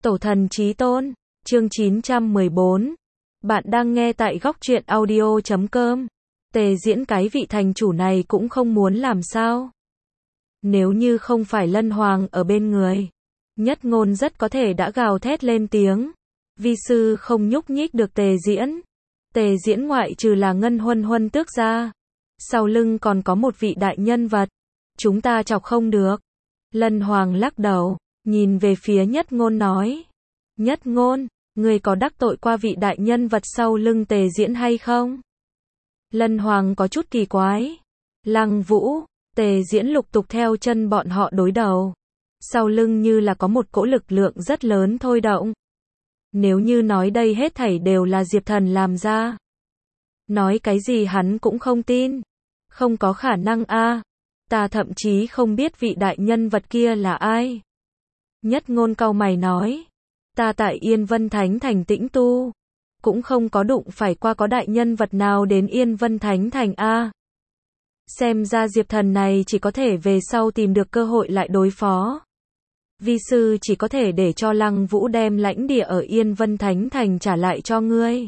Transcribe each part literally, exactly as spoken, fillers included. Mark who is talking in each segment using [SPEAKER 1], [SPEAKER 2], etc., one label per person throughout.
[SPEAKER 1] Tổ thần chí tôn, chương chín trăm mười bốn. Bạn đang nghe tại góc truyện audio chấm com. Tề Diễn cái vị thành chủ này cũng không muốn làm sao. Nếu như không phải Lân Hoàng ở bên người, Nhất Ngôn rất có thể đã gào thét lên tiếng. Vi sư không nhúc nhích được Tề Diễn. Tề Diễn ngoại trừ là Ngân Huân Huân tước ra, sau lưng còn có một vị đại nhân vật. Chúng ta chọc không được. Lân Hoàng lắc đầu, nhìn về phía Nhất Ngôn nói. Nhất Ngôn, người có đắc tội qua vị đại nhân vật sau lưng Tề Diễn hay không? Lân Hoàng có chút kỳ quái. Lăng Vũ, Tề Diễn lục tục theo chân bọn họ đối đầu. Sau lưng như là có một cỗ lực lượng rất lớn thôi động. Nếu như nói đây hết thảy đều là Diệp Thần làm ra, nói cái gì hắn cũng không tin. Không có khả năng a. Ta thậm chí không biết vị đại nhân vật kia là ai. Nhất Ngôn cau mày nói. Ta tại Yên Vân Thánh Thành tĩnh tu, cũng không có đụng phải qua có đại nhân vật nào đến Yên Vân Thánh Thành a. Xem ra Diệp Thần này chỉ có thể về sau tìm được cơ hội lại đối phó. Vi sư chỉ có thể để cho Lăng Vũ đem lãnh địa ở Yên Vân Thánh Thành trả lại cho ngươi.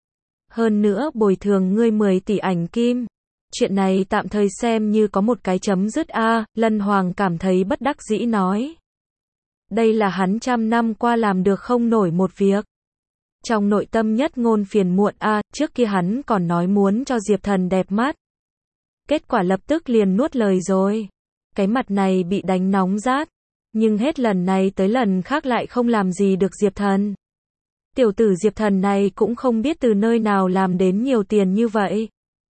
[SPEAKER 1] Hơn nữa bồi thường ngươi mười tỷ ảnh kim. Chuyện này tạm thời xem như có một cái chấm dứt a. Lân Hoàng cảm thấy bất đắc dĩ nói. Đây là hắn trăm năm qua làm được không nổi một việc. Trong nội tâm Nhất Ngôn phiền muộn a. Trước kia hắn còn nói muốn cho Diệp Thần đẹp mắt, kết quả lập tức liền nuốt lời rồi. Cái mặt này bị đánh nóng rát. Nhưng hết lần này tới lần khác lại không làm gì được Diệp Thần. Tiểu tử Diệp Thần này cũng không biết từ nơi nào làm đến nhiều tiền như vậy.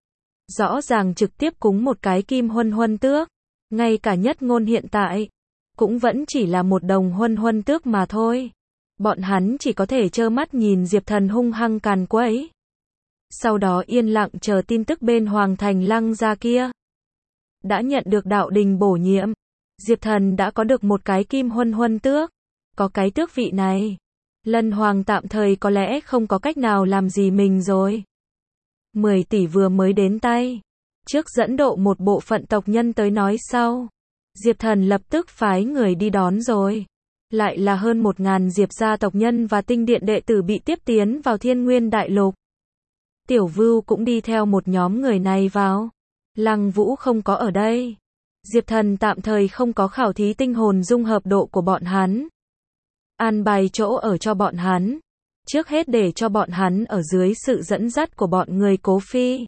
[SPEAKER 1] Rõ ràng trực tiếp cúng một cái kim huân huân tước. Ngay cả Nhất Ngôn hiện tại cũng vẫn chỉ là một đồng huân huân tước mà thôi. Bọn hắn chỉ có thể trơ mắt nhìn Diệp Thần hung hăng càn quấy. Sau đó yên lặng chờ tin tức bên Hoàng Thành Lăng gia kia đã nhận được đạo đình bổ nhiệm. Diệp Thần đã có được một cái kim huân huân tước. Có cái tước vị này, Lân Hoàng tạm thời có lẽ không có cách nào làm gì mình rồi. mười tỷ vừa mới đến tay, trước dẫn độ một bộ phận tộc nhân tới nói sau. Diệp Thần lập tức phái người đi đón rồi. Lại là hơn một ngàn Diệp gia tộc nhân và tinh điện đệ tử bị tiếp tiến vào Thiên Nguyên Đại Lục. Tiểu Vưu cũng đi theo một nhóm người này vào. Lăng Vũ không có ở đây. Diệp Thần tạm thời không có khảo thí tinh hồn dung hợp độ của bọn hắn. An bài chỗ ở cho bọn hắn. Trước hết để cho bọn hắn ở dưới sự dẫn dắt của bọn người Cố Phi,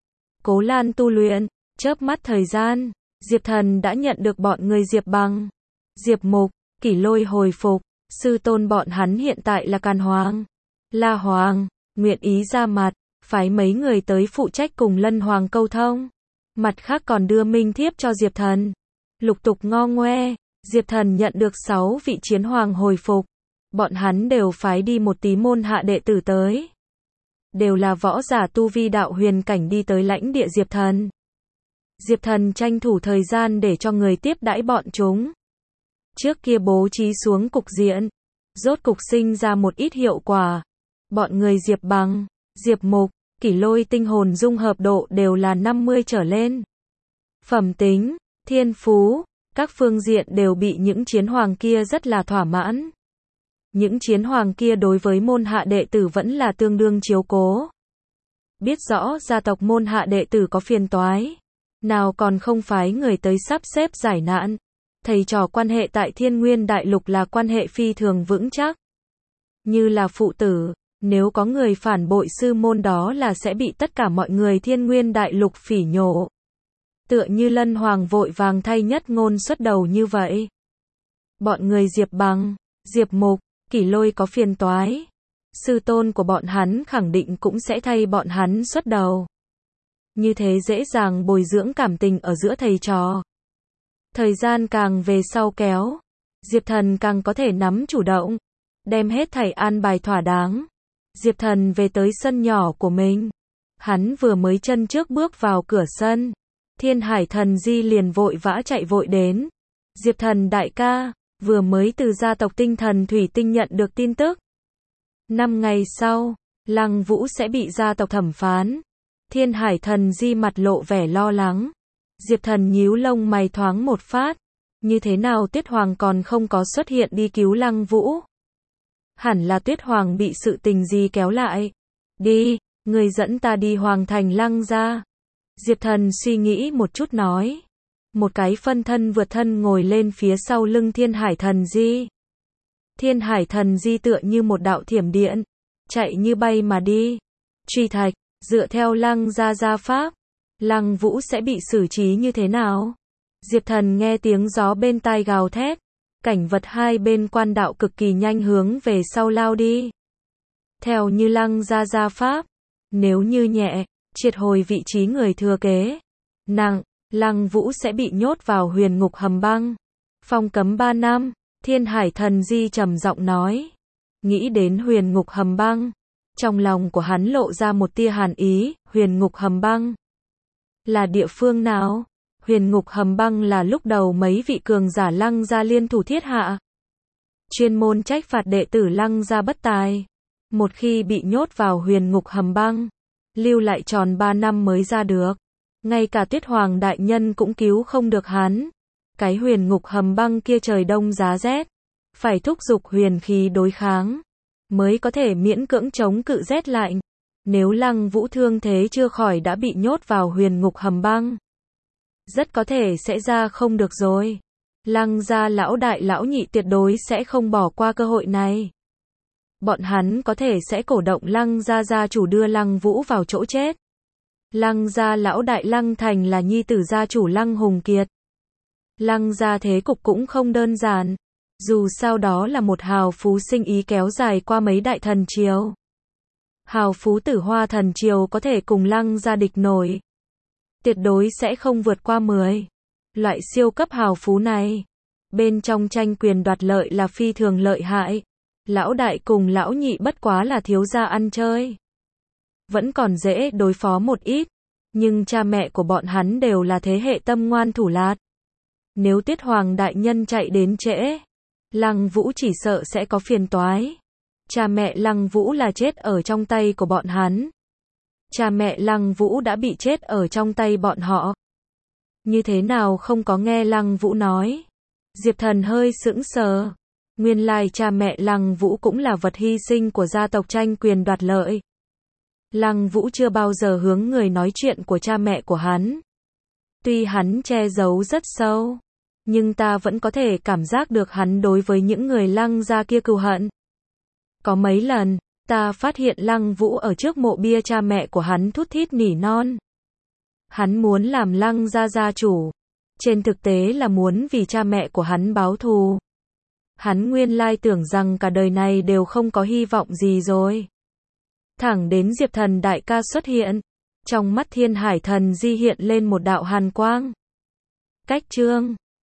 [SPEAKER 1] Cố Lan tu luyện. Chớp mắt thời gian, Diệp Thần đã nhận được bọn người Diệp Bằng, Diệp Mục, Kỷ Lôi hồi phục. Sư tôn bọn hắn hiện tại là Càn Hoàng, La Hoàng, nguyện ý ra mặt, phái mấy người tới phụ trách cùng Lân Hoàng câu thông. Mặt khác còn đưa minh thiếp cho Diệp Thần. Lục tục ngo ngoe, Diệp Thần nhận được sáu vị chiến hoàng hồi phục. Bọn hắn đều phái đi một tí môn hạ đệ tử tới. Đều là võ giả tu vi đạo huyền cảnh đi tới lãnh địa Diệp Thần. Diệp Thần tranh thủ thời gian để cho người tiếp đãi bọn chúng. Trước kia bố trí xuống cục diện, rốt cục sinh ra một ít hiệu quả. Bọn người Diệp Bằng, Diệp Mục, Kỷ Lôi tinh hồn dung hợp độ đều là năm mươi trở lên. Phẩm tính, thiên phú, các phương diện đều bị những chiến hoàng kia rất là thỏa mãn. Những chiến hoàng kia đối với môn hạ đệ tử vẫn là tương đương chiếu cố. Biết rõ gia tộc môn hạ đệ tử có phiền toái, nào còn không phái người tới sắp xếp giải nạn. Thầy trò quan hệ tại Thiên Nguyên Đại Lục là quan hệ phi thường vững chắc. Như là phụ tử, nếu có người phản bội sư môn đó là sẽ bị tất cả mọi người Thiên Nguyên Đại Lục phỉ nhổ. Tựa như Lân Hoàng vội vàng thay Nhất Ngôn xuất đầu như vậy. Bọn người Diệp Bằng, Diệp Mục, Kỷ Lôi có phiền toái, sư tôn của bọn hắn khẳng định cũng sẽ thay bọn hắn xuất đầu. Như thế dễ dàng bồi dưỡng cảm tình ở giữa thầy trò. Thời gian càng về sau kéo, Diệp Thần càng có thể nắm chủ động, đem hết thảy an bài thỏa đáng. Diệp Thần về tới sân nhỏ của mình. Hắn vừa mới chân trước bước vào cửa sân, Thiên Hải Thần Di liền vội vã chạy vội đến. Diệp Thần đại ca, vừa mới từ gia tộc Tinh Thần Thủy Tinh nhận được tin tức. Năm ngày sau, Lăng Vũ sẽ bị gia tộc thẩm phán. Thiên Hải Thần Di mặt lộ vẻ lo lắng. Diệp Thần nhíu lông mày thoáng một phát. Như thế nào Tiết Hoàng còn không có xuất hiện đi cứu Lăng Vũ? Hẳn là Tuyết Hoàng bị sự tình gì kéo lại. Đi, người dẫn ta đi Hoàng thành Lăng gia. Diệp Thần suy nghĩ một chút nói. Một cái phân thân vượt thân ngồi lên phía sau lưng Thiên Hải Thần Di. Thiên Hải Thần Di tựa như một đạo thiểm điện, chạy như bay mà đi. Truy thạch, dựa theo Lăng gia gia pháp, Lăng Vũ sẽ bị xử trí như thế nào? Diệp Thần nghe tiếng gió bên tai gào thét, cảnh vật hai bên quan đạo cực kỳ nhanh hướng về sau lao đi. Theo như Lăng gia gia pháp, nếu như nhẹ, triệt hồi vị trí người thừa kế, nặng, Lăng Vũ sẽ bị nhốt vào huyền ngục hầm băng, phong cấm ba năm. Thiên Hải Thần Di trầm giọng nói. Nghĩ đến huyền ngục hầm băng, trong lòng của hắn lộ ra một tia hàn ý. Huyền ngục hầm băng là địa phương nào? Huyền ngục hầm băng là lúc đầu mấy vị cường giả Lăng gia liên thủ thiết hạ, chuyên môn trách phạt đệ tử Lăng gia bất tài. Một khi bị nhốt vào huyền ngục hầm băng, lưu lại tròn ba năm mới ra được. Ngay cả Tuyết Hoàng đại nhân cũng cứu không được hắn. Cái huyền ngục hầm băng kia trời đông giá rét, phải thúc giục huyền khí đối kháng, mới có thể miễn cưỡng chống cự rét lạnh. Nếu Lăng Vũ thương thế chưa khỏi đã bị nhốt vào huyền ngục hầm băng, rất có thể sẽ ra không được rồi. Lăng gia lão đại lão nhị tuyệt đối sẽ không bỏ qua cơ hội này. Bọn hắn có thể sẽ cổ động Lăng gia gia chủ đưa Lăng Vũ vào chỗ chết. Lăng gia lão đại Lăng Thành là nhi tử gia chủ Lăng Hùng Kiệt. Lăng gia thế cục cũng không đơn giản. Dù sao đó là một hào phú sinh ý kéo dài qua mấy đại thần triều. Hào phú Tử Hoa thần triều có thể cùng Lăng gia địch nổi, tuyệt đối sẽ không vượt qua mười. Loại siêu cấp hào phú này, bên trong tranh quyền đoạt lợi là phi thường lợi hại. Lão đại cùng lão nhị bất quá là thiếu gia ăn chơi, vẫn còn dễ đối phó một ít, nhưng cha mẹ của bọn hắn đều là thế hệ tâm ngoan thủ lạt. Nếu Tuyết Hoàng đại nhân chạy đến trễ, Lăng Vũ chỉ sợ sẽ có phiền toái. Cha mẹ Lăng Vũ là chết ở trong tay của bọn hắn. Cha mẹ Lăng Vũ đã bị chết ở trong tay bọn họ. Như thế nào không có nghe Lăng Vũ nói? Diệp Thần hơi sững sờ. Nguyên lai cha mẹ Lăng Vũ cũng là vật hy sinh của gia tộc tranh quyền đoạt lợi. Lăng Vũ chưa bao giờ hướng người nói chuyện của cha mẹ của hắn. Tuy hắn che giấu rất sâu, nhưng ta vẫn có thể cảm giác được hắn đối với những người Lăng gia kia cừu hận. Có mấy lần, ta phát hiện Lăng Vũ ở trước mộ bia cha mẹ của hắn thút thít nỉ non. Hắn muốn làm Lăng gia gia chủ, trên thực tế là muốn vì cha mẹ của hắn báo thù. Hắn nguyên lai tưởng rằng cả đời này đều không có hy vọng gì rồi. Thẳng đến Diệp Thần đại ca xuất hiện, trong mắt Thiên Hải Thần Di hiện lên một đạo hàn quang. Cách chương